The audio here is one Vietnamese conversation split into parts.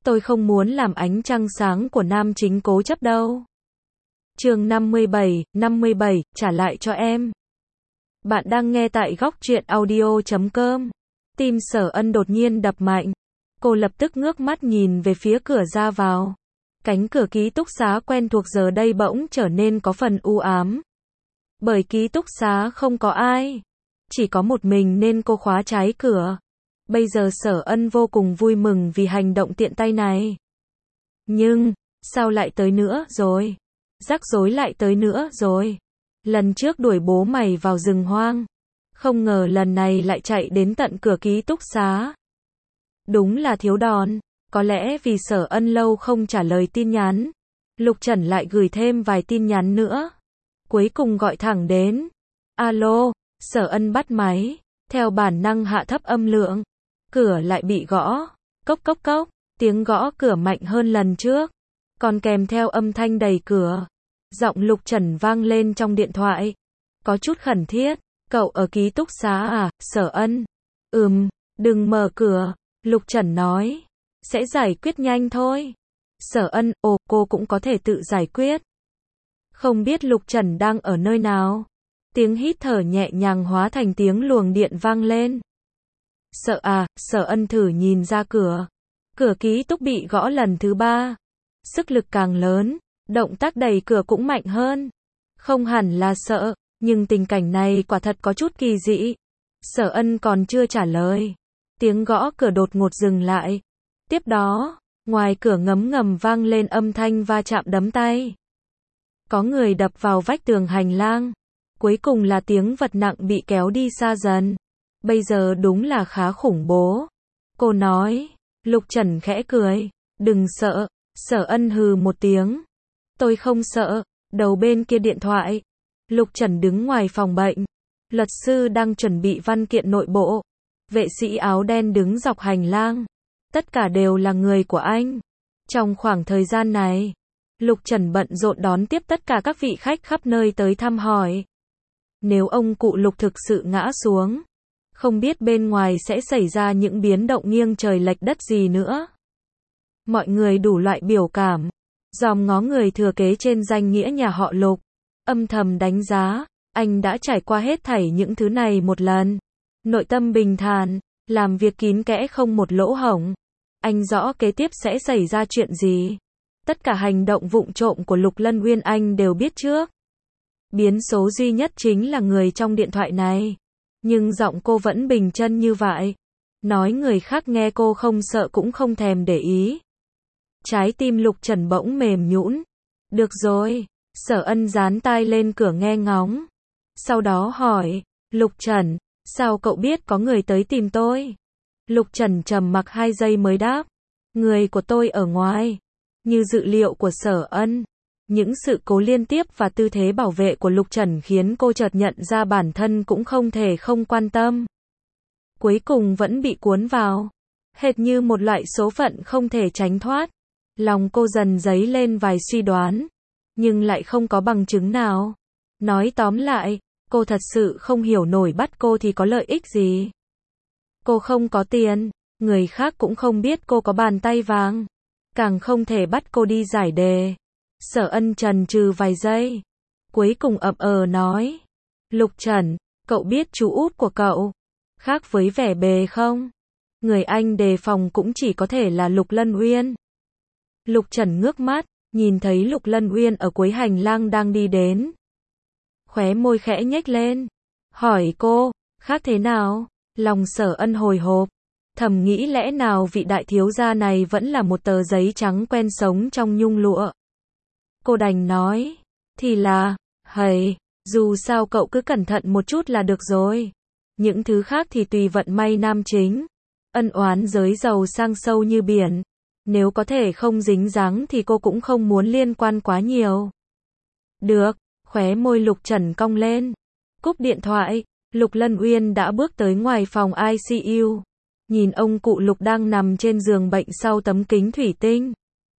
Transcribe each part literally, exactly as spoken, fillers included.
Tôi không muốn làm ánh trăng sáng của nam chính cố chấp đâu. Chương năm mươi bảy, năm mươi bảy, trả lại cho em. Bạn đang nghe tại góc truyện audio chấm com. Tim Sở Ân đột nhiên đập mạnh. Cô lập tức ngước mắt nhìn về phía cửa ra vào. Cánh cửa ký túc xá quen thuộc giờ đây bỗng trở nên có phần u ám. Bởi ký túc xá không có ai. Chỉ có một mình nên cô khóa trái cửa. Bây giờ Sở Ân vô cùng vui mừng vì hành động tiện tay này. Nhưng, sao lại tới nữa rồi? Rắc rối lại tới nữa rồi. Lần trước đuổi bố mày vào rừng hoang. Không ngờ lần này lại chạy đến tận cửa ký túc xá. Đúng là thiếu đòn. Có lẽ vì Sở Ân lâu không trả lời tin nhắn. Lục Trần lại gửi thêm vài tin nhắn nữa. Cuối cùng gọi thẳng đến. Alo, Sở Ân bắt máy. Theo bản năng hạ thấp âm lượng. Cửa lại bị gõ. Cốc cốc cốc. Tiếng gõ cửa mạnh hơn lần trước. Còn kèm theo âm thanh đẩy cửa. Giọng Lục Trần vang lên trong điện thoại. Có chút khẩn thiết. Cậu ở ký túc xá à, Sở Ân? Ừm, đừng mở cửa. Lục Trần nói. Sẽ giải quyết nhanh thôi. Sở Ân, ồ, cô cũng có thể tự giải quyết. Không biết Lục Trần đang ở nơi nào. Tiếng hít thở nhẹ nhàng hóa thành tiếng luồng điện vang lên. Sợ à, Sở Ân thử nhìn ra cửa. Cửa ký túc bị gõ lần thứ ba. Sức lực càng lớn, động tác đẩy cửa cũng mạnh hơn. Không hẳn là sợ, nhưng tình cảnh này quả thật có chút kỳ dị. Sở Ân còn chưa trả lời. Tiếng gõ cửa đột ngột dừng lại. Tiếp đó, ngoài cửa ngấm ngầm vang lên âm thanh va chạm đấm tay. Có người đập vào vách tường hành lang. Cuối cùng là tiếng vật nặng bị kéo đi xa dần. Bây giờ đúng là khá khủng bố. Cô nói. Lục Trần khẽ cười. Đừng sợ. Sở Ân hừ một tiếng. Tôi không sợ. Đầu bên kia điện thoại. Lục Trần đứng ngoài phòng bệnh. Luật sư đang chuẩn bị văn kiện nội bộ. Vệ sĩ áo đen đứng dọc hành lang. Tất cả đều là người của anh. Trong khoảng thời gian này, Lục Trần bận rộn đón tiếp tất cả các vị khách khắp nơi tới thăm hỏi. Nếu ông cụ Lục thực sự ngã xuống, không biết bên ngoài sẽ xảy ra những biến động nghiêng trời lệch đất gì nữa. Mọi người đủ loại biểu cảm, dòm ngó người thừa kế trên danh nghĩa nhà họ Lục, âm thầm đánh giá, anh đã trải qua hết thảy những thứ này một lần. Nội tâm bình thản, làm việc kín kẽ không một lỗ hổng. Anh rõ kế tiếp sẽ xảy ra chuyện gì. Tất cả hành động vụng trộm của Lục Lân Uyên anh đều biết trước. Biến số duy nhất chính là người trong điện thoại này. Nhưng giọng cô vẫn bình chân như vậy. Nói người khác nghe cô không sợ cũng không thèm để ý. Trái tim Lục Trần bỗng mềm nhũn. Được rồi. Sở Ân dán tai lên cửa nghe ngóng. Sau đó hỏi. Lục Trần, sao cậu biết có người tới tìm tôi? Lục Trần trầm mặc hai giây mới đáp. Người của tôi ở ngoài. Như dự liệu của Sở Ân. Những sự cố liên tiếp và tư thế bảo vệ của Lục Trần khiến cô chợt nhận ra bản thân cũng không thể không quan tâm. Cuối cùng vẫn bị cuốn vào. Hệt như một loại số phận không thể tránh thoát. Lòng cô dần dấy lên vài suy đoán. Nhưng lại không có bằng chứng nào. Nói tóm lại, cô thật sự không hiểu nổi bắt cô thì có lợi ích gì. Cô không có tiền, người khác cũng không biết cô có bàn tay vàng. Càng không thể bắt cô đi giải đề. Sở Ân chần chừ vài giây. Cuối cùng ậm ờ nói. Lục Trần, cậu biết chú út của cậu. Khác với vẻ bề không? Người anh đề phòng cũng chỉ có thể là Lục Lân Uyên. Lục Trần ngước mắt, nhìn thấy Lục Lân Uyên ở cuối hành lang đang đi đến. Khóe môi khẽ nhếch lên. Hỏi cô, khác thế nào? Lòng Sở Ân hồi hộp. Thầm nghĩ lẽ nào vị đại thiếu gia này vẫn là một tờ giấy trắng quen sống trong nhung lụa. Cô đành nói. Thì là, hầy, dù sao cậu cứ cẩn thận một chút là được rồi. Những thứ khác thì tùy vận may nam chính. Ân oán giới giàu sang sâu như biển. Nếu có thể không dính dáng thì cô cũng không muốn liên quan quá nhiều. Được, khóe môi Lục Trần cong lên. Cúp điện thoại, Lục Lân Uyên đã bước tới ngoài phòng i xê u. Nhìn ông cụ Lục đang nằm trên giường bệnh sau tấm kính thủy tinh.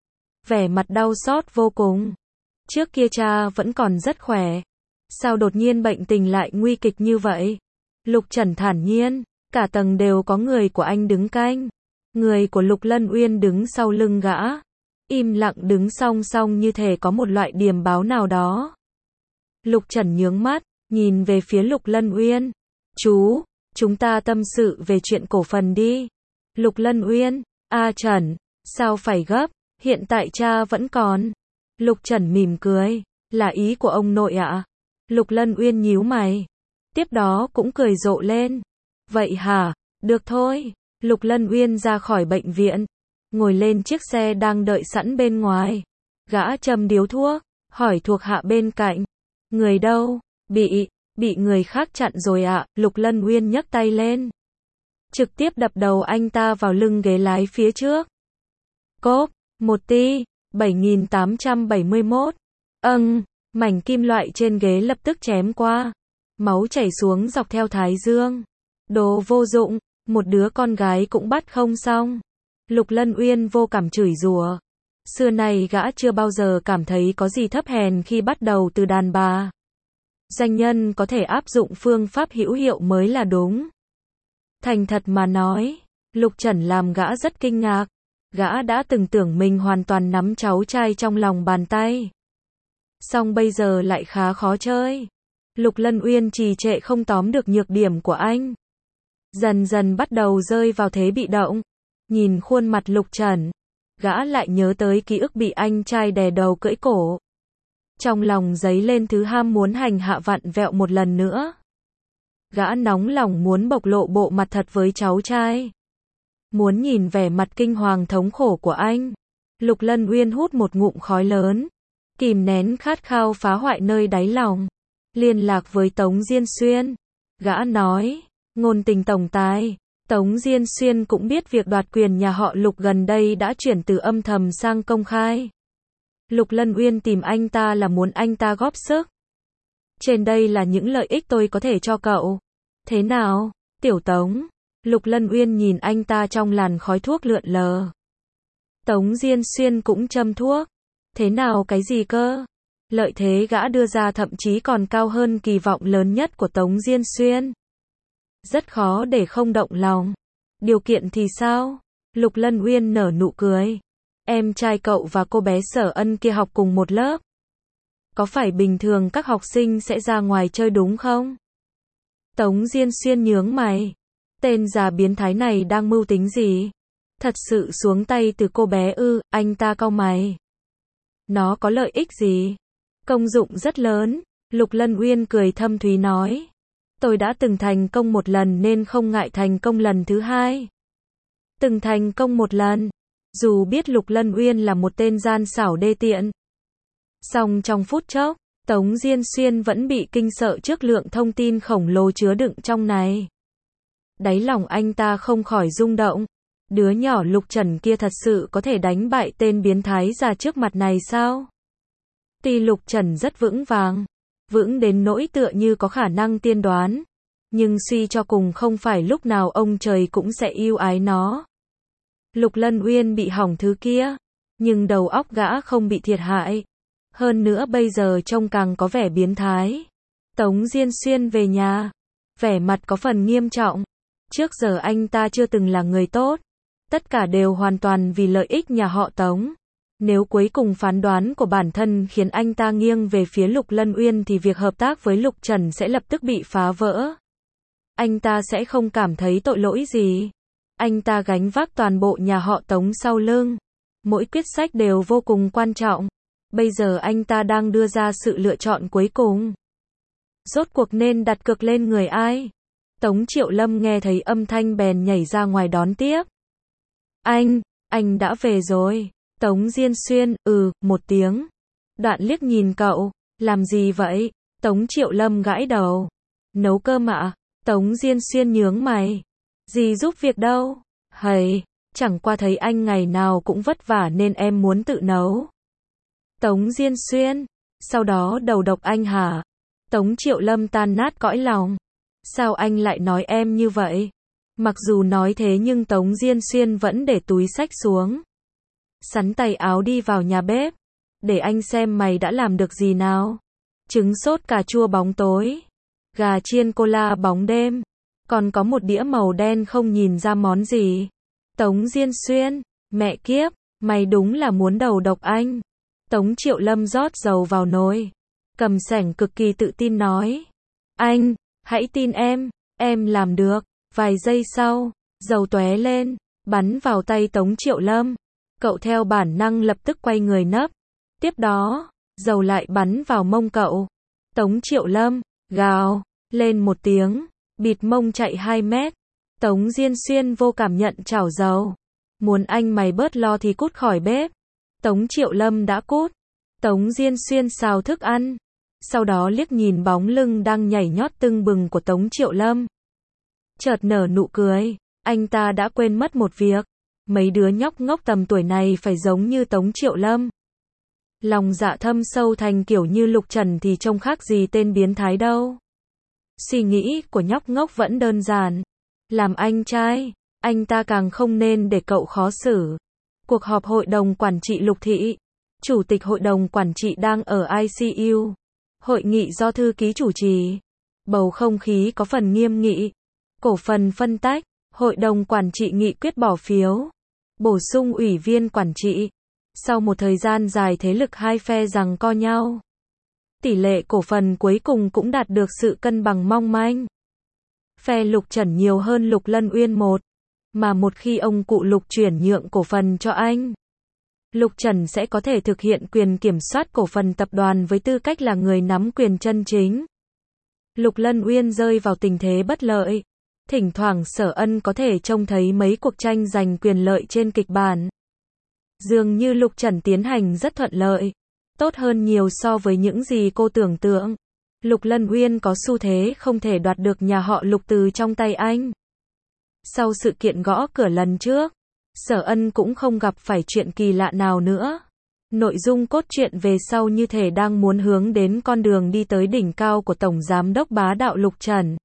Vẻ mặt đau xót vô cùng. Trước kia cha vẫn còn rất khỏe. Sao đột nhiên bệnh tình lại nguy kịch như vậy? Lục Trần thản nhiên. Cả tầng đều có người của anh đứng canh. Người của Lục Lân Uyên đứng sau lưng gã, im lặng đứng song song như thể có một loại điềm báo nào đó. Lục Trần nhướng mắt, nhìn về phía Lục Lân Uyên. Chú, chúng ta tâm sự về chuyện cổ phần đi. Lục Lân Uyên, a Trần, sao phải gấp, hiện tại cha vẫn còn. Lục Trần mỉm cười, là ý của ông nội ạ. Lục Lân Uyên nhíu mày, tiếp đó cũng cười rộ lên. Vậy hả, được thôi. Lục Lân Uyên ra khỏi bệnh viện, ngồi lên chiếc xe đang đợi sẵn bên ngoài. Gã châm điếu thuốc, hỏi thuộc hạ bên cạnh. Người đâu? Bị, bị người khác chặn rồi ạ. Lục Lân Uyên nhấc tay lên, trực tiếp đập đầu anh ta vào lưng ghế lái phía trước. Cốp, một ti, bảy nghìn tám trăm bảy mươi mốt. Âng, mảnh kim loại trên ghế lập tức chém qua. Máu chảy xuống dọc theo thái dương. Đồ vô dụng, một đứa con gái cũng bắt không xong. Lục Lân Uyên vô cảm chửi rủa. Xưa nay gã chưa bao giờ cảm thấy có gì thấp hèn khi bắt đầu từ đàn bà. Doanh nhân có thể áp dụng phương pháp hữu hiệu mới là đúng. Thành thật mà nói, Lục Trần làm gã rất kinh ngạc. Gã đã từng tưởng mình hoàn toàn nắm cháu trai trong lòng bàn tay. Song bây giờ lại khá khó chơi. Lục Lân Uyên trì trệ không tóm được nhược điểm của anh. Dần dần bắt đầu rơi vào thế bị động. Nhìn khuôn mặt Lục Trần, gã lại nhớ tới ký ức bị anh trai đè đầu cưỡi cổ. Trong lòng dấy lên thứ ham muốn hành hạ vặn vẹo một lần nữa. Gã nóng lòng muốn bộc lộ bộ mặt thật với cháu trai. Muốn nhìn vẻ mặt kinh hoàng thống khổ của anh. Lục Lân Uyên hút một ngụm khói lớn, kìm nén khát khao phá hoại nơi đáy lòng. Liên lạc với Tống Diên Xuyên. Gã nói, ngôn tình tổng tài. Tống Diên Xuyên cũng biết việc đoạt quyền nhà họ Lục gần đây đã chuyển từ âm thầm sang công khai. Lục Lân Uyên tìm anh ta là muốn anh ta góp sức. Trên đây là những lợi ích tôi có thể cho cậu. Thế nào, Tiểu Tống? Lục Lân Uyên nhìn anh ta trong làn khói thuốc lượn lờ. Tống Diên Xuyên cũng châm thuốc. Thế nào cái gì cơ? Lợi thế gã đưa ra thậm chí còn cao hơn kỳ vọng lớn nhất của Tống Diên Xuyên. Rất khó để không động lòng. Điều kiện thì sao? Lục Lân Uyên nở nụ cười. Em trai cậu và cô bé Sở Ân kia học cùng một lớp. Có phải bình thường các học sinh sẽ ra ngoài chơi đúng không? Tống Diên Xuyên nhướng mày. Tên già biến thái này đang mưu tính gì? Thật sự xuống tay từ cô bé ư? Anh ta cau mày. Nó có lợi ích gì? Công dụng rất lớn. Lục Lân Uyên cười thâm thúy nói. Tôi đã từng thành công một lần nên không ngại thành công lần thứ hai. Từng thành công một lần. Dù biết Lục Lân Uyên là một tên gian xảo đê tiện. Song trong phút chốc, Tống Diên Xuyên vẫn bị kinh sợ trước lượng thông tin khổng lồ chứa đựng trong này. Đáy lòng anh ta không khỏi rung động. Đứa nhỏ Lục Trần kia thật sự có thể đánh bại tên biến thái già trước mặt này sao? Tuy Lục Trần rất vững vàng, vững đến nỗi tựa như có khả năng tiên đoán, nhưng suy cho cùng không phải lúc nào ông trời cũng sẽ yêu ái nó. Lục Lân Uyên bị hỏng thứ kia, nhưng đầu óc gã không bị thiệt hại. Hơn nữa bây giờ trông càng có vẻ biến thái. Tống Diên Xuyên về nhà, vẻ mặt có phần nghiêm trọng. Trước giờ anh ta chưa từng là người tốt. Tất cả đều hoàn toàn vì lợi ích nhà họ Tống. Nếu cuối cùng phán đoán của bản thân khiến anh ta nghiêng về phía Lục Lân Uyên thì việc hợp tác với Lục Trần sẽ lập tức bị phá vỡ. Anh ta sẽ không cảm thấy tội lỗi gì. Anh ta gánh vác toàn bộ nhà họ Tống sau lưng. Mỗi quyết sách đều vô cùng quan trọng. Bây giờ anh ta đang đưa ra sự lựa chọn cuối cùng. Rốt cuộc nên đặt cược lên người ai? Tống Triệu Lâm nghe thấy âm thanh bèn nhảy ra ngoài đón tiếp. Anh, anh đã về rồi. Tống Diên Xuyên, ừ, một tiếng. Đoạn liếc nhìn cậu, làm gì vậy? Tống Triệu Lâm gãi đầu. Nấu cơm ạ. Tống Diên Xuyên nhướng mày. Gì giúp việc đâu? Hầy, chẳng qua thấy anh ngày nào cũng vất vả nên em muốn tự nấu. Tống Diên Xuyên, sau đó đầu độc anh hả? Tống Triệu Lâm tan nát cõi lòng. Sao anh lại nói em như vậy? Mặc dù nói thế nhưng Tống Diên Xuyên vẫn để túi xách xuống. Sắn tay áo đi vào nhà bếp. Để anh xem mày đã làm được gì nào. Trứng sốt cà chua bóng tối. Gà chiên cola bóng đêm. Còn có một đĩa màu đen không nhìn ra món gì. Tống Diên Xuyên, mẹ kiếp, mày đúng là muốn đầu độc anh. Tống Triệu Lâm rót dầu vào nồi, cầm sảnh cực kỳ tự tin nói. Anh, hãy tin em, em làm được. Vài giây sau, dầu tóe lên, bắn vào tay Tống Triệu Lâm. Cậu theo bản năng lập tức quay người nấp. Tiếp đó, dầu lại bắn vào mông cậu. Tống Triệu Lâm, gào, lên một tiếng, bịt mông chạy hai mét. Tống Diên Xuyên vô cảm nhận chảo dầu. Muốn anh mày bớt lo thì cút khỏi bếp. Tống Triệu Lâm đã cút. Tống Diên Xuyên xào thức ăn. Sau đó liếc nhìn bóng lưng đang nhảy nhót tưng bừng của Tống Triệu Lâm. Chợt nở nụ cười. Anh ta đã quên mất một việc. Mấy đứa nhóc ngốc tầm tuổi này phải giống như Tống Triệu Lâm. Lòng dạ thâm sâu thành kiểu như Lục Trần thì trông khác gì tên biến thái đâu. Suy nghĩ của nhóc ngốc vẫn đơn giản. Làm anh trai, anh ta càng không nên để cậu khó xử. Cuộc họp hội đồng quản trị Lục Thị. Chủ tịch hội đồng quản trị đang ở i xê u. Hội nghị do thư ký chủ trì. Bầu không khí có phần nghiêm nghị. Cổ phần phân tách. Hội đồng quản trị nghị quyết bỏ phiếu. Bổ sung ủy viên quản trị. Sau một thời gian dài thế lực hai phe giằng co nhau, tỷ lệ cổ phần cuối cùng cũng đạt được sự cân bằng mong manh. Phe Lục Trần nhiều hơn Lục Lân Uyên một, mà một khi ông cụ Lục chuyển nhượng cổ phần cho anh, Lục Trần sẽ có thể thực hiện quyền kiểm soát cổ phần tập đoàn với tư cách là người nắm quyền chân chính. Lục Lân Uyên rơi vào tình thế bất lợi. Thỉnh thoảng Sở Ân có thể trông thấy mấy cuộc tranh giành quyền lợi trên kịch bản. Dường như Lục Trần tiến hành rất thuận lợi, tốt hơn nhiều so với những gì cô tưởng tượng. Lục Lân Uyên có xu thế không thể đoạt được nhà họ Lục từ trong tay anh. Sau sự kiện gõ cửa lần trước, Sở Ân cũng không gặp phải chuyện kỳ lạ nào nữa. Nội dung cốt truyện về sau như thể đang muốn hướng đến con đường đi tới đỉnh cao của Tổng Giám đốc bá đạo Lục Trần.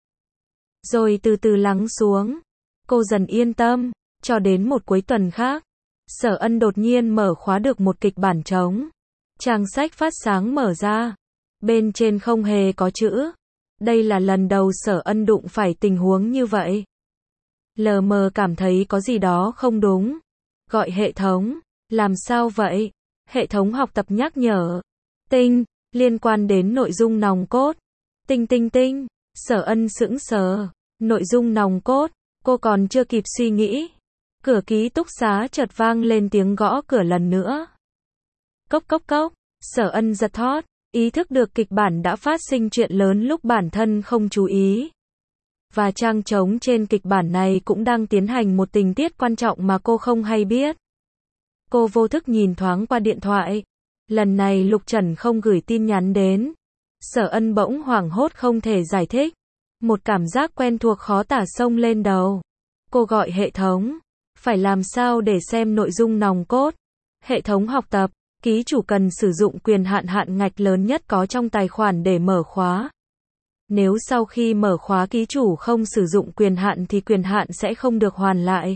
Rồi từ từ lắng xuống, cô dần yên tâm, cho đến một cuối tuần khác. Sở Ân đột nhiên mở khóa được một kịch bản trống. Trang sách phát sáng mở ra. Bên trên không hề có chữ. Đây là lần đầu Sở Ân đụng phải tình huống như vậy. Lờ mờ cảm thấy có gì đó không đúng. Gọi hệ thống. Làm sao vậy? Hệ thống học tập nhắc nhở. Tinh, liên quan đến nội dung nòng cốt. Tinh tinh tinh. Sở Ân sững sờ. Nội dung nòng cốt. Cô còn chưa kịp suy nghĩ. Cửa ký túc xá chợt vang lên tiếng gõ cửa lần nữa. Cốc cốc cốc. Sở Ân giật thót, ý thức được kịch bản đã phát sinh chuyện lớn lúc bản thân không chú ý. Và trang trống trên kịch bản này cũng đang tiến hành một tình tiết quan trọng mà cô không hay biết. Cô vô thức nhìn thoáng qua điện thoại. Lần này Lục Trần không gửi tin nhắn đến. Sở Ân bỗng hoảng hốt không thể giải thích. Một cảm giác quen thuộc khó tả xông lên đầu. Cô gọi hệ thống. Phải làm sao để xem nội dung nòng cốt? Hệ thống học tập, ký chủ cần sử dụng quyền hạn hạn ngạch lớn nhất có trong tài khoản để mở khóa. Nếu sau khi mở khóa ký chủ không sử dụng quyền hạn thì quyền hạn sẽ không được hoàn lại.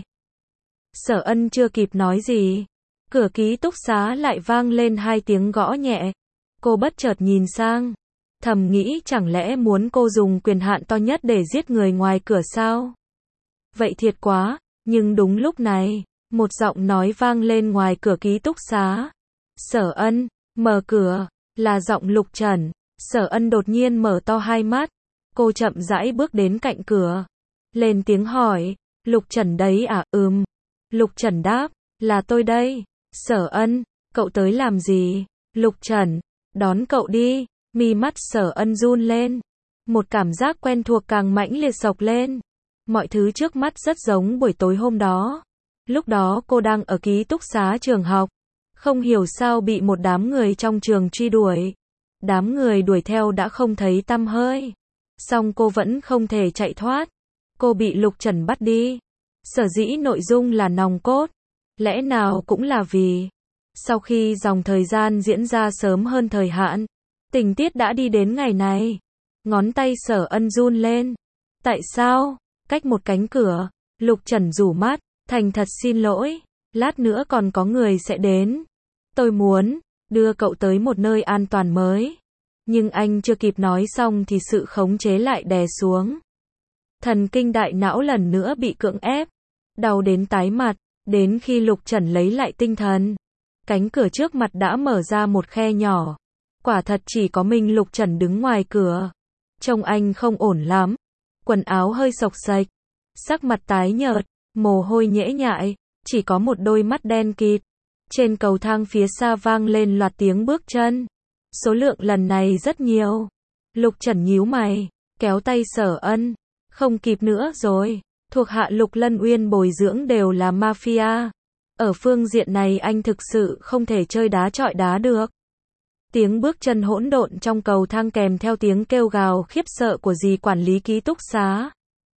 Sở Ân chưa kịp nói gì, cửa ký túc xá lại vang lên hai tiếng gõ nhẹ. Cô bất chợt nhìn sang, thầm nghĩ chẳng lẽ muốn cô dùng quyền hạn to nhất để giết người ngoài cửa sao? Vậy thiệt quá. Nhưng đúng lúc này, một giọng nói vang lên ngoài cửa ký túc xá. Sở Ân, mở cửa, là giọng Lục Trần. Sở Ân đột nhiên mở to hai mắt. Cô chậm rãi bước đến cạnh cửa. Lên tiếng hỏi, Lục Trần đấy à? Ừm. Lục Trần đáp, là tôi đây. Sở Ân, cậu tới làm gì? Lục Trần, đón cậu đi. Mi mắt Sở Ân run lên. Một cảm giác quen thuộc càng mãnh liệt xộc lên. Mọi thứ trước mắt rất giống buổi tối hôm đó. Lúc đó cô đang ở ký túc xá trường học. Không hiểu sao bị một đám người trong trường truy đuổi. Đám người đuổi theo đã không thấy tăm hơi. Song cô vẫn không thể chạy thoát. Cô bị Lục Trần bắt đi. Sở dĩ nội dung là nòng cốt. Lẽ nào cũng là vì sau khi dòng thời gian diễn ra sớm hơn thời hạn, tình tiết đã đi đến ngày này. Ngón tay Sở Ân run lên. Tại sao? Cách một cánh cửa, Lục Trần rủ mắt, thành thật xin lỗi, lát nữa còn có người sẽ đến. Tôi muốn đưa cậu tới một nơi an toàn mới. Nhưng anh chưa kịp nói xong thì sự khống chế lại đè xuống. Thần kinh đại não lần nữa bị cưỡng ép, đau đến tái mặt, Đến khi Lục Trần lấy lại tinh thần, cánh cửa trước mặt đã mở ra một khe nhỏ. Quả thật chỉ có mình Lục Trần đứng ngoài cửa. Trông anh không ổn lắm. Quần áo hơi xộc xệch, sắc mặt tái nhợt, mồ hôi nhễ nhại, chỉ có một đôi mắt đen kịt. Trên cầu thang phía xa vang lên loạt tiếng bước chân. Số lượng lần này rất nhiều. Lục Trần nhíu mày, kéo tay Sở Ân. Không kịp nữa rồi. Thuộc hạ Lục Lân Uyên bồi dưỡng đều là mafia. Ở phương diện này anh thực sự không thể chơi đá chọi đá được. Tiếng bước chân hỗn độn trong cầu thang kèm theo tiếng kêu gào khiếp sợ của dì quản lý ký túc xá.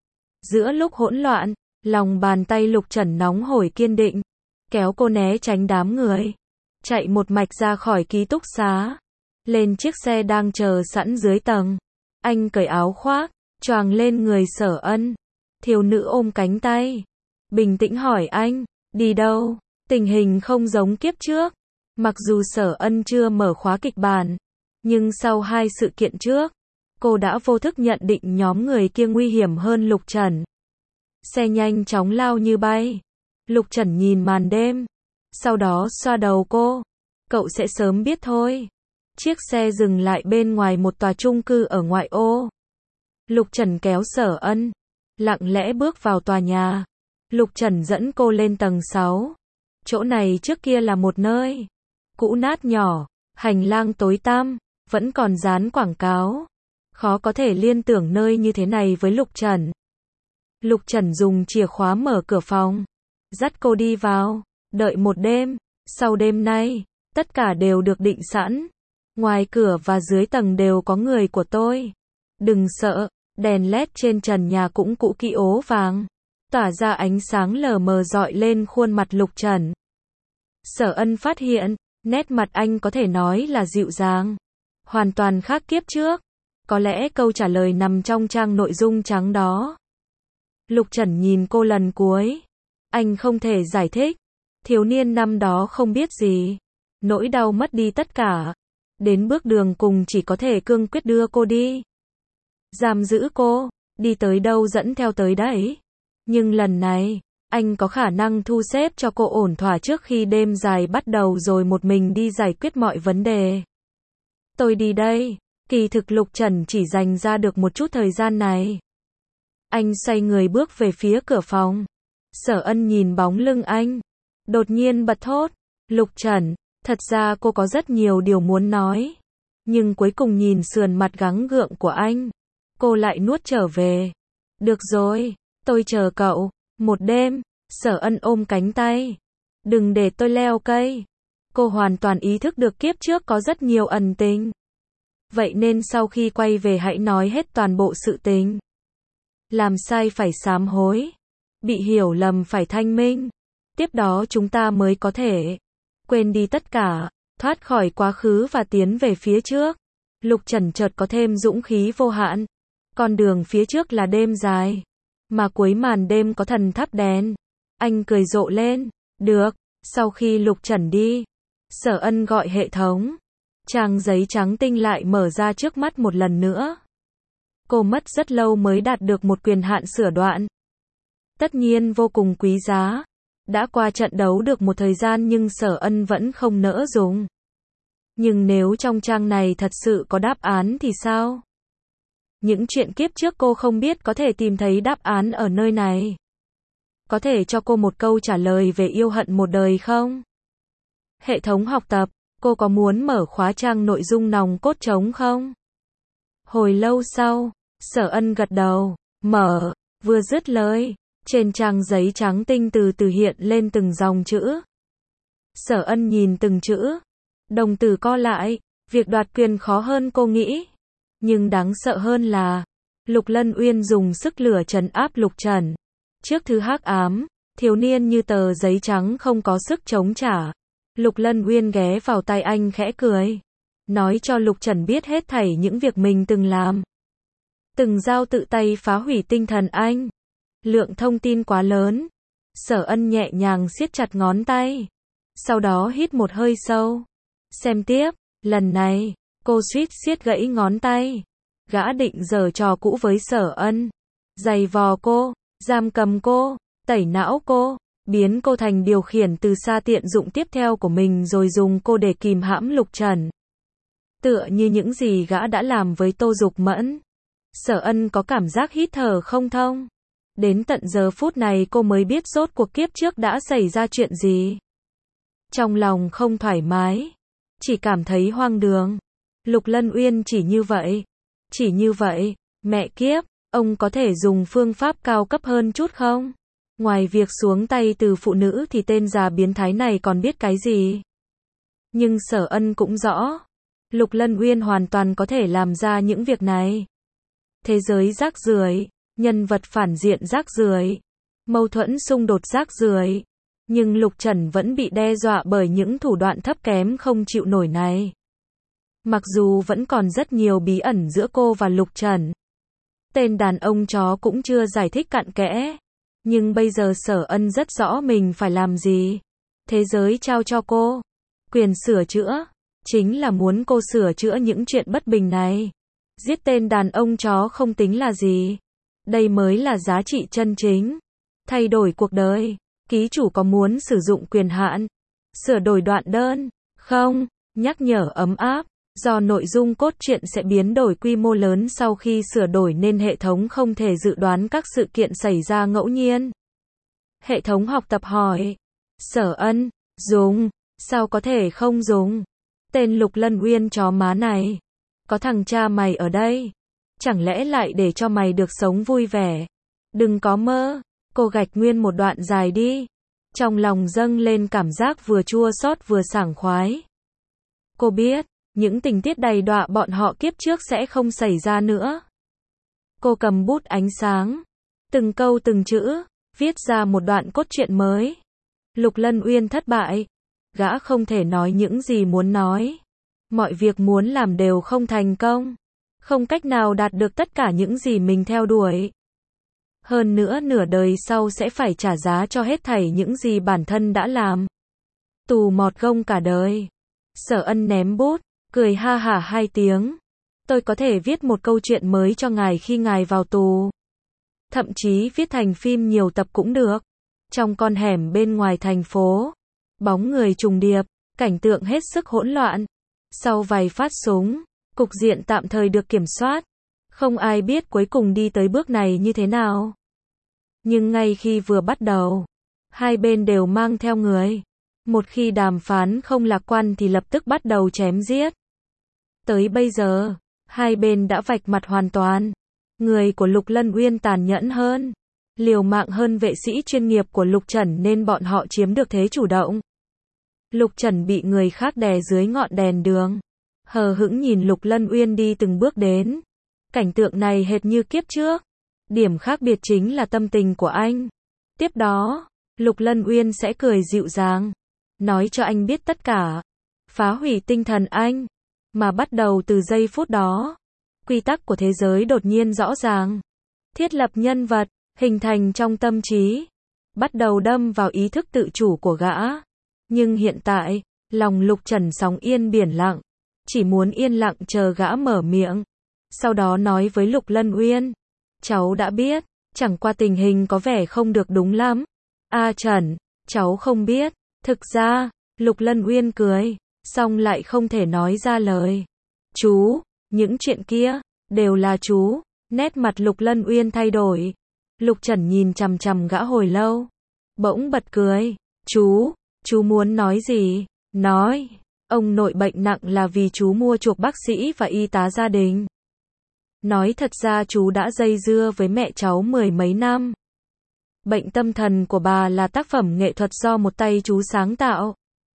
Giữa lúc hỗn loạn, lòng bàn tay Lục Trần nóng hổi kiên định, kéo cô né tránh đám người, chạy một mạch ra khỏi ký túc xá, lên chiếc xe đang chờ sẵn dưới tầng. Anh cởi áo khoác, choàng lên người Sở Ân. Thiếu nữ ôm cánh tay, bình tĩnh hỏi anh, đi đâu? Tình hình không giống kiếp trước. Mặc dù Sở Ân chưa mở khóa kịch bản, nhưng sau hai sự kiện trước, cô đã vô thức nhận định nhóm người kia nguy hiểm hơn Lục Trần. Xe nhanh chóng lao như bay. Lục Trần nhìn màn đêm, sau đó xoa đầu cô. Cậu sẽ sớm biết thôi. Chiếc xe dừng lại bên ngoài một tòa chung cư ở ngoại ô. Lục Trần kéo Sở Ân, lặng lẽ bước vào tòa nhà. Lục Trần dẫn cô lên tầng sáu. Chỗ này trước kia là một nơi cũ nát nhỏ, hành lang tối tăm, vẫn còn dán quảng cáo. Khó có thể liên tưởng nơi như thế này với Lục Trần. Lục Trần dùng chìa khóa mở cửa phòng, dắt cô đi vào. Đợi một đêm, sau đêm nay, tất cả đều được định sẵn. Ngoài cửa và dưới tầng đều có người của tôi. Đừng sợ, đèn led trên trần nhà cũng cũ kỹ ố vàng, tỏa ra ánh sáng lờ mờ rọi lên khuôn mặt Lục Trần. Sở Ân phát hiện, nét mặt anh có thể nói là dịu dàng, hoàn toàn khác kiếp trước. Có lẽ câu trả lời nằm trong trang nội dung trắng đó. Lục Trần nhìn cô lần cuối. Anh không thể giải thích. Thiếu niên năm đó không biết gì. Nỗi đau mất đi tất cả. Đến bước đường cùng chỉ có thể cương quyết đưa cô đi. Giam giữ cô, đi tới đâu dẫn theo tới đấy. Nhưng lần này, anh có khả năng thu xếp cho cô ổn thỏa trước khi đêm dài bắt đầu rồi một mình đi giải quyết mọi vấn đề. Tôi đi đây. Kỳ thực Lục Trần chỉ dành ra được một chút thời gian này. Anh xoay người bước về phía cửa phòng. Sở Ân nhìn bóng lưng anh, đột nhiên bật thốt. Lục Trần, thật ra cô có rất nhiều điều muốn nói. Nhưng cuối cùng nhìn sườn mặt gắng gượng của anh, cô lại nuốt trở về. Được rồi, tôi chờ cậu. Một đêm, Sở Ân ôm cánh tay. Đừng để tôi leo cây. Cô hoàn toàn ý thức được kiếp trước có rất nhiều ẩn tình. Vậy nên sau khi quay về hãy nói hết toàn bộ sự tình. Làm sai phải sám hối. Bị hiểu lầm phải thanh minh. Tiếp đó chúng ta mới có thể quên đi tất cả, thoát khỏi quá khứ và tiến về phía trước. Lục Trần chợt có thêm dũng khí vô hạn. Con đường phía trước là đêm dài, mà cuối màn đêm có thần thắp đèn. Anh cười rộ lên. Được. Sau khi Lục Trần đi, Sở Ân gọi hệ thống. Trang giấy trắng tinh lại mở ra trước mắt một lần nữa. Cô mất rất lâu mới đạt được một quyền hạn sửa đoạn. Tất nhiên vô cùng quý giá. Đã qua trận đấu được một thời gian nhưng Sở Ân vẫn không nỡ dùng. Nhưng nếu trong trang này thật sự có đáp án thì sao? Những chuyện kiếp trước cô không biết có thể tìm thấy đáp án ở nơi này. Có thể cho cô một câu trả lời về yêu hận một đời không? Hệ thống học tập, cô có muốn mở khóa trang nội dung nòng cốt trống không? Hồi lâu sau, Sở Ân gật đầu, mở, vừa dứt lời, trên trang giấy trắng tinh từ từ hiện lên từng dòng chữ. Sở Ân nhìn từng chữ, đồng tử co lại, việc đoạt quyền khó hơn cô nghĩ. Nhưng đáng sợ hơn là, Lục Lân Uyên dùng sức lửa trấn áp Lục Trần. Trước thứ hắc ám, thiếu niên như tờ giấy trắng không có sức chống trả. Lục Lân Uyên ghé vào tai anh khẽ cười, nói cho Lục Trần biết hết thảy những việc mình từng làm. Từng dao tự tay phá hủy tinh thần anh. Lượng thông tin quá lớn. Sở Ân nhẹ nhàng siết chặt ngón tay. Sau đó hít một hơi sâu. Xem tiếp, lần này, cô suýt siết gãy ngón tay. Gã định giở trò cũ với Sở Ân. Giày vò cô, giam cầm cô, tẩy não cô. biến cô thành điều khiển từ xa tiện dụng tiếp theo của mình rồi dùng cô để kìm hãm Lục Trần. Tựa như những gì gã đã làm với Tô Dục Mẫn. Sở Ân có cảm giác hít thở không thông. Đến tận giờ phút này cô mới biết rốt cuộc kiếp trước đã xảy ra chuyện gì. Trong lòng không thoải mái, chỉ cảm thấy hoang đường. Lục Lân Uyên chỉ như vậy. Chỉ như vậy, mẹ kiếp, ông có thể dùng phương pháp cao cấp hơn chút không? Ngoài việc xuống tay từ phụ nữ thì tên già biến thái này còn biết cái gì? Nhưng Sở Ân cũng rõ, Lục Lân Uyên hoàn toàn có thể làm ra những việc này. Thế giới rác rưởi, nhân vật phản diện rác rưởi, mâu thuẫn xung đột rác rưởi, nhưng Lục Trần vẫn bị đe dọa bởi những thủ đoạn thấp kém không chịu nổi này. Mặc dù vẫn còn rất nhiều bí ẩn giữa cô và Lục Trần. Tên đàn ông chó cũng chưa giải thích cặn kẽ. Nhưng bây giờ Sở Ân rất rõ mình phải làm gì. Thế giới trao cho cô quyền sửa chữa, chính là muốn cô sửa chữa những chuyện bất bình này. Giết tên đàn ông chó không tính là gì. Đây mới là giá trị chân chính. Thay đổi cuộc đời. Ký chủ có muốn sử dụng quyền hạn sửa đổi đoạn đơn không? Nhắc nhở ấm áp. Do nội dung cốt truyện sẽ biến đổi quy mô lớn sau khi sửa đổi nên hệ thống không thể dự đoán các sự kiện xảy ra ngẫu nhiên. Hệ thống học tập hỏi. Sở Ân, dùng, sao có thể không dùng? Tên Lục Lân Uyên chó má này. Có thằng cha mày ở đây. Chẳng lẽ lại để cho mày được sống vui vẻ? Đừng có mơ. Cô gạch nguyên một đoạn dài đi. Trong lòng dâng lên cảm giác vừa chua xót vừa sảng khoái. Cô biết, những tình tiết đầy đọa bọn họ kiếp trước sẽ không xảy ra nữa. Cô cầm bút ánh sáng, từng câu từng chữ, viết ra một đoạn cốt truyện mới. Lục Lân Uyên thất bại. Gã không thể nói những gì muốn nói. Mọi việc muốn làm đều không thành công. Không cách nào đạt được tất cả những gì mình theo đuổi. Hơn nữa nửa đời sau sẽ phải trả giá cho hết thảy những gì bản thân đã làm. Tù mọt gông cả đời. Sở Ân ném bút, cười ha hả hai tiếng. Tôi có thể viết một câu chuyện mới cho ngài khi ngài vào tù. Thậm chí viết thành phim nhiều tập cũng được. Trong con hẻm bên ngoài thành phố, bóng người trùng điệp, cảnh tượng hết sức hỗn loạn. Sau vài phát súng, cục diện tạm thời được kiểm soát. Không ai biết cuối cùng đi tới bước này như thế nào. Nhưng ngay khi vừa bắt đầu, hai bên đều mang theo người. Một khi đàm phán không lạc quan thì lập tức bắt đầu chém giết. Tới bây giờ, hai bên đã vạch mặt hoàn toàn. Người của Lục Lân Uyên tàn nhẫn hơn, liều mạng hơn vệ sĩ chuyên nghiệp của Lục Trần nên bọn họ chiếm được thế chủ động. Lục Trần bị người khác đè dưới ngọn đèn đường. Hờ hững nhìn Lục Lân Uyên đi từng bước đến. Cảnh tượng này hệt như kiếp trước. Điểm khác biệt chính là tâm tình của anh. Tiếp đó, Lục Lân Uyên sẽ cười dịu dàng. Nói cho anh biết tất cả. Phá hủy tinh thần anh. Mà bắt đầu từ giây phút đó, quy tắc của thế giới đột nhiên rõ ràng. Thiết lập nhân vật, hình thành trong tâm trí. Bắt đầu đâm vào ý thức tự chủ của gã. Nhưng hiện tại, lòng Lục Trần sóng yên biển lặng. Chỉ muốn yên lặng chờ gã mở miệng. Sau đó nói với Lục Lân Uyên. Cháu đã biết, chẳng qua tình hình có vẻ không được đúng lắm. A Trần, cháu không biết. Thực ra, Lục Lân Uyên cười, xong lại không thể nói ra lời. Chú, những chuyện kia, đều là chú. Nét mặt Lục Lân Uyên thay đổi. Lục Trần nhìn chằm chằm gã hồi lâu. Bỗng bật cười. Chú, chú muốn nói gì? Nói, ông nội bệnh nặng là vì chú mua chuộc bác sĩ và y tá gia đình. Nói thật ra chú đã dây dưa với mẹ cháu mười mấy năm. Bệnh tâm thần của bà là tác phẩm nghệ thuật do một tay chú sáng tạo.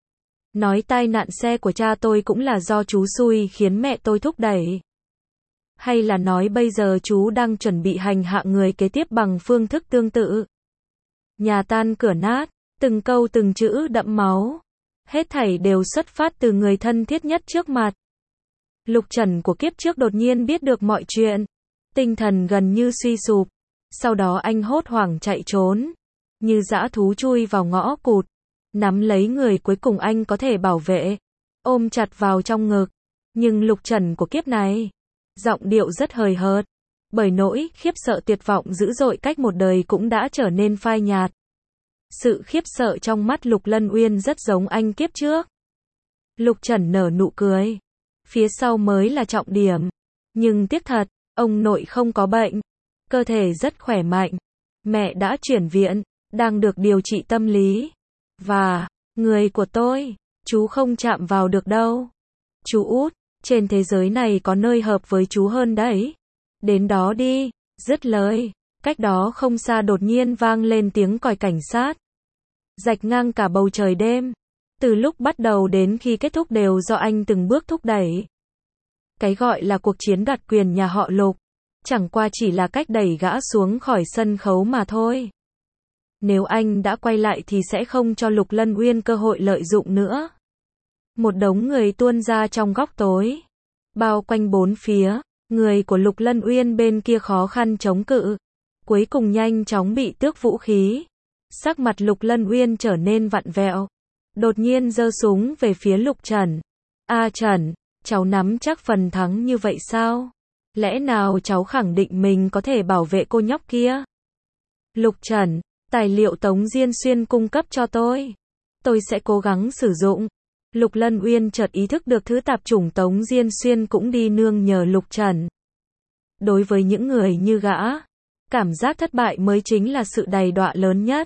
Nói tai nạn xe của cha tôi cũng là do chú xui khiến mẹ tôi thúc đẩy. Hay là nói bây giờ chú đang chuẩn bị hành hạ người kế tiếp bằng phương thức tương tự. Nhà tan cửa nát, từng câu từng chữ đẫm máu. Hết thảy đều xuất phát từ người thân thiết nhất trước mặt. Lục Trần của kiếp trước đột nhiên biết được mọi chuyện. Tinh thần gần như suy sụp. Sau đó anh hốt hoảng chạy trốn. Như dã thú chui vào ngõ cụt. Nắm lấy người cuối cùng anh có thể bảo vệ. Ôm chặt vào trong ngực. Nhưng Lục Trần của kiếp này, giọng điệu rất hời hợt. Bởi nỗi khiếp sợ tuyệt vọng dữ dội cách một đời cũng đã trở nên phai nhạt. Sự khiếp sợ trong mắt Lục Lân Uyên rất giống anh kiếp trước. Lục Trần nở nụ cười. Phía sau mới là trọng điểm. Nhưng tiếc thật, ông nội không có bệnh. Cơ thể rất khỏe mạnh. Mẹ đã chuyển viện, đang được điều trị tâm lý. Và, người của tôi, chú không chạm vào được đâu. Chú út, trên thế giới này có nơi hợp với chú hơn đấy. Đến đó đi, dứt lời. Cách đó không xa đột nhiên vang lên tiếng còi cảnh sát. Rạch ngang cả bầu trời đêm. Từ lúc bắt đầu đến khi kết thúc đều do anh từng bước thúc đẩy. Cái gọi là cuộc chiến đoạt quyền nhà họ Lục, chẳng qua chỉ là cách đẩy gã xuống khỏi sân khấu mà thôi. Nếu anh đã quay lại thì sẽ không cho Lục Lân Uyên cơ hội lợi dụng nữa. Một đống người tuôn ra trong góc tối. Bao quanh bốn phía, người của Lục Lân Uyên bên kia khó khăn chống cự. Cuối cùng nhanh chóng bị tước vũ khí. Sắc mặt Lục Lân Uyên trở nên vặn vẹo. Đột nhiên giơ súng về phía Lục Trần. A Trần, cháu nắm chắc phần thắng như vậy sao? Lẽ nào cháu khẳng định mình có thể bảo vệ cô nhóc kia? Lục Trần, tài liệu Tống Diên Xuyên cung cấp cho tôi. Tôi sẽ cố gắng sử dụng. Lục Lân Uyên chợt ý thức được thứ tạp chủng Tống Diên Xuyên cũng đi nương nhờ Lục Trần. Đối với những người như gã, cảm giác thất bại mới chính là sự đầy đọa lớn nhất.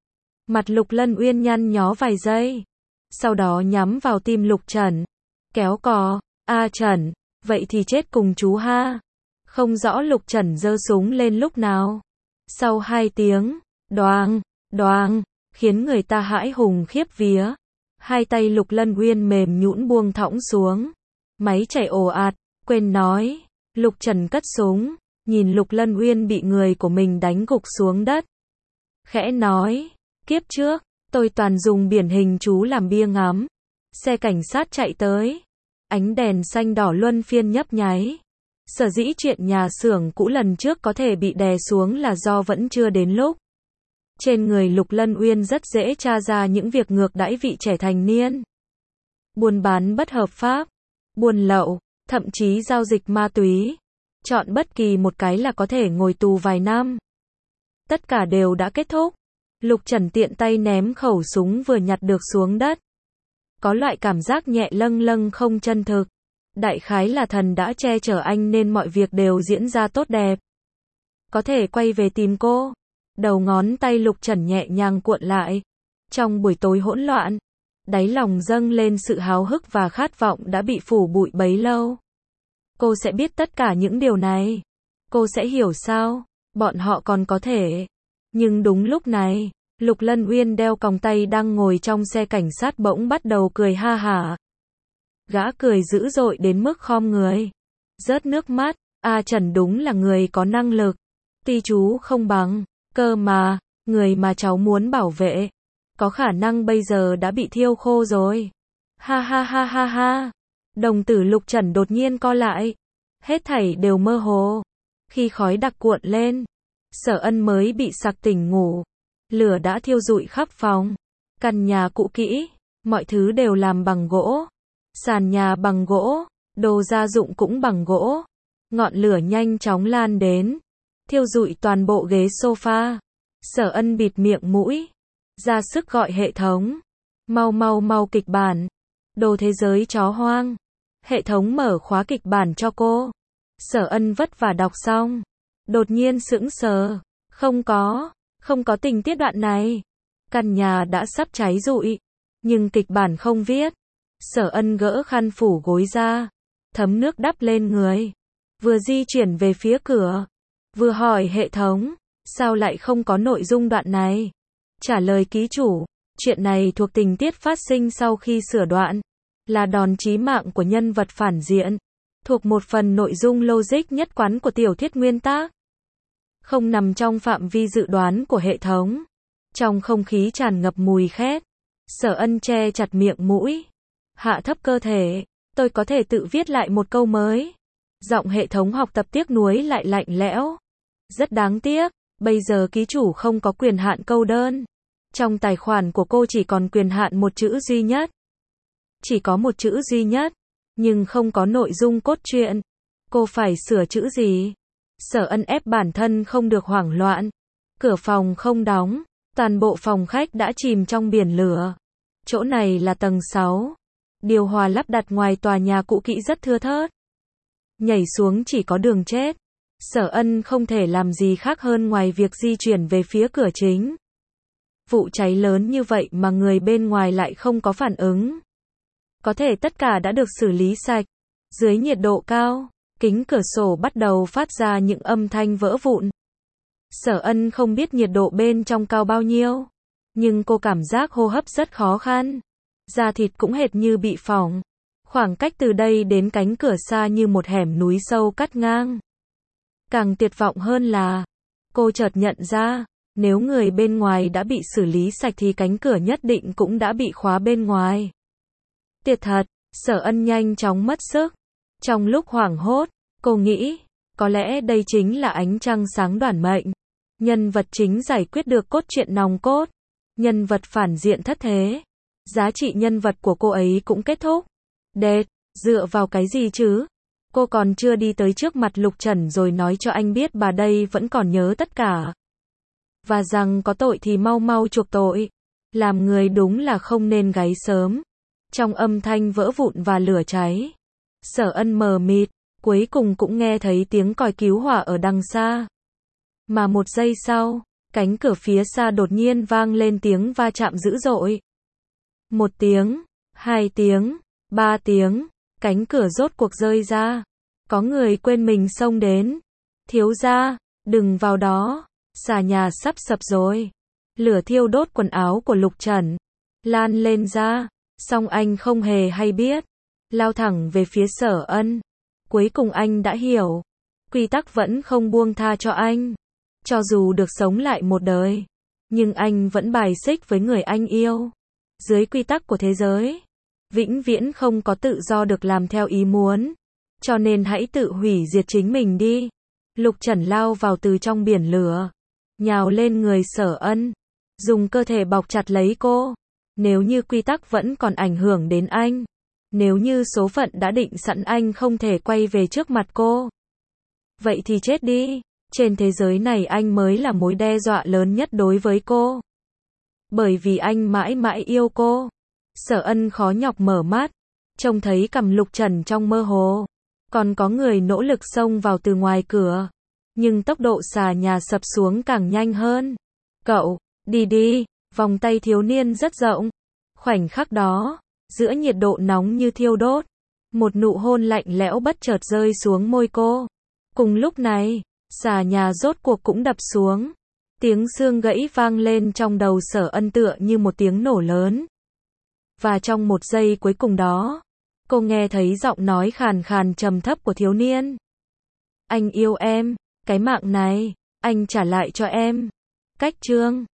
Mặt Lục Lân Uyên nhăn nhó vài giây. Sau đó nhắm vào tim Lục Trần. Kéo cò, A Trần, vậy thì chết cùng chú ha. Không rõ Lục Trần giơ súng lên lúc nào. Sau hai tiếng, đoàng, đoàng, khiến người ta hãi hùng khiếp vía. Hai tay Lục Lân Uyên mềm nhũn buông thõng xuống. Máy chạy ồ ạt, quên nói. Lục Trần cất súng, nhìn Lục Lân Uyên bị người của mình đánh gục xuống đất. Khẽ nói, kiếp trước, tôi toàn dùng biển hình chú làm bia ngắm. Xe cảnh sát chạy tới. Ánh đèn xanh đỏ luân phiên nhấp nháy. Sở dĩ chuyện nhà xưởng cũ lần trước có thể bị đè xuống là do vẫn chưa đến lúc. Trên người Lục Lân Uyên rất dễ tra ra những việc ngược đãi vị trẻ thành niên. Buôn bán bất hợp pháp, buôn lậu, thậm chí giao dịch ma túy. Chọn bất kỳ một cái là có thể ngồi tù vài năm. Tất cả đều đã kết thúc. Lục Trần tiện tay ném khẩu súng vừa nhặt được xuống đất. Có loại cảm giác nhẹ lâng lâng không chân thực. Đại khái là thần đã che chở anh nên mọi việc đều diễn ra tốt đẹp. Có thể quay về tìm cô. Đầu ngón tay Lục Trần nhẹ nhàng cuộn lại. Trong buổi tối hỗn loạn, đáy lòng dâng lên sự háo hức và khát vọng đã bị phủ bụi bấy lâu. Cô sẽ biết tất cả những điều này. Cô sẽ hiểu sao bọn họ còn có thể. Nhưng đúng lúc này, Lục Lân Uyên đeo còng tay đang ngồi trong xe cảnh sát bỗng bắt đầu cười ha hả. Gã cười dữ dội đến mức khom người. Rớt nước mắt, A Trần đúng là người có năng lực. Tuy chú không bằng, cơ mà, người mà cháu muốn bảo vệ. Có khả năng bây giờ đã bị thiêu khô rồi. Ha ha ha ha ha. Đồng tử Lục Trần đột nhiên co lại. Hết thảy đều mơ hồ. Khi khói đặc cuộn lên, Sở Ân mới bị sặc tỉnh ngủ. Lửa đã thiêu rụi khắp phòng. Căn nhà cũ kỹ, mọi thứ đều làm bằng gỗ. Sàn nhà bằng gỗ, đồ gia dụng cũng bằng gỗ. Ngọn lửa nhanh chóng lan đến, thiêu rụi toàn bộ ghế sofa. Sở Ân bịt miệng mũi, ra sức gọi hệ thống. Mau mau mau kịch bản. Đồ thế giới chó hoang. Hệ thống mở khóa kịch bản cho cô. Sở Ân vất vả đọc xong. Đột nhiên sững sờ. Không có, không có tình tiết đoạn này. Căn nhà đã sắp cháy rụi. Nhưng kịch bản không viết. Sở Ân gỡ khăn phủ gối ra. Thấm nước đắp lên người. Vừa di chuyển về phía cửa. Vừa hỏi hệ thống. Sao lại không có nội dung đoạn này? Trả lời ký chủ. Chuyện này thuộc tình tiết phát sinh sau khi sửa đoạn. Là đòn chí mạng của nhân vật phản diện. Thuộc một phần nội dung logic nhất quán của tiểu thuyết nguyên tác. Không nằm trong phạm vi dự đoán của hệ thống. Trong không khí tràn ngập mùi khét. Sở Ân che chặt miệng mũi. Hạ thấp cơ thể. Tôi có thể tự viết lại một câu mới. Giọng hệ thống học tập tiếc nuối lại lạnh lẽo. Rất đáng tiếc. Bây giờ ký chủ không có quyền hạn câu đơn. Trong tài khoản của cô chỉ còn quyền hạn một chữ duy nhất. Chỉ có một chữ duy nhất. Nhưng không có nội dung cốt truyện. Cô phải sửa chữ gì? Sở Ân ép bản thân không được hoảng loạn. Cửa phòng không đóng. Toàn bộ phòng khách đã chìm trong biển lửa. Chỗ này là tầng sáu. Điều hòa lắp đặt ngoài tòa nhà cũ kỹ rất thưa thớt. Nhảy xuống chỉ có đường chết. Sở Ân không thể làm gì khác hơn ngoài việc di chuyển về phía cửa chính. Vụ cháy lớn như vậy mà người bên ngoài lại không có phản ứng. Có thể tất cả đã được xử lý sạch. Dưới nhiệt độ cao, kính cửa sổ bắt đầu phát ra những âm thanh vỡ vụn. Sở Ân không biết nhiệt độ bên trong cao bao nhiêu, nhưng cô cảm giác hô hấp rất khó khăn. Da thịt cũng hệt như bị phỏng. Khoảng cách từ đây đến cánh cửa xa như một hẻm núi sâu cắt ngang. Càng tuyệt vọng hơn là, cô chợt nhận ra, nếu người bên ngoài đã bị xử lý sạch thì cánh cửa nhất định cũng đã bị khóa bên ngoài. Tuyệt thật, Sở Ân nhanh chóng mất sức. Trong lúc hoảng hốt, cô nghĩ, có lẽ đây chính là ánh trăng sáng đoản mệnh. Nhân vật chính giải quyết được cốt truyện nòng cốt. Nhân vật phản diện thất thế. Giá trị nhân vật của cô ấy cũng kết thúc. Đệt, dựa vào cái gì chứ? Cô còn chưa đi tới trước mặt Lục Trần rồi nói cho anh biết bà đây vẫn còn nhớ tất cả. Và rằng có tội thì mau mau chuộc tội. Làm người đúng là không nên gáy sớm. Trong âm thanh vỡ vụn và lửa cháy, Sở Ân mờ mịt, cuối cùng cũng nghe thấy tiếng còi cứu hỏa ở đằng xa. Mà một giây sau, cánh cửa phía xa đột nhiên vang lên tiếng va chạm dữ dội. Một tiếng, hai tiếng, ba tiếng, cánh cửa rốt cuộc rơi ra. Có người quên mình xông đến. Thiếu gia, đừng vào đó, xà nhà sắp sập rồi. Lửa thiêu đốt quần áo của Lục Trần, lan lên ra, song anh không hề hay biết, lao thẳng về phía Sở Ân. Cuối cùng anh đã hiểu, quy tắc vẫn không buông tha cho anh. Cho dù được sống lại một đời, nhưng anh vẫn bài xích với người anh yêu. Dưới quy tắc của thế giới, vĩnh viễn không có tự do được làm theo ý muốn. Cho nên hãy tự hủy diệt chính mình đi. Lục Trần lao vào từ trong biển lửa, nhào lên người Sở Ân, dùng cơ thể bọc chặt lấy cô. Nếu như quy tắc vẫn còn ảnh hưởng đến anh, nếu như số phận đã định sẵn anh không thể quay về trước mặt cô, vậy thì chết đi. Trên thế giới này anh mới là mối đe dọa lớn nhất đối với cô. Bởi vì anh mãi mãi yêu cô. Sở Ân khó nhọc mở mắt, trông thấy cằm Lục Trần trong mơ hồ. Còn có người nỗ lực xông vào từ ngoài cửa. Nhưng tốc độ xà nhà sập xuống càng nhanh hơn. Cậu, đi đi, vòng tay thiếu niên rất rộng. Khoảnh khắc đó, giữa nhiệt độ nóng như thiêu đốt, một nụ hôn lạnh lẽo bất chợt rơi xuống môi cô. Cùng lúc này, xà nhà rốt cuộc cũng đập xuống. Tiếng xương gãy vang lên trong đầu Sở Ân tựa như một tiếng nổ lớn. Và trong một giây cuối cùng đó, cô nghe thấy giọng nói khàn khàn trầm thấp của thiếu niên. Anh yêu em, cái mạng này, anh trả lại cho em. Cách chương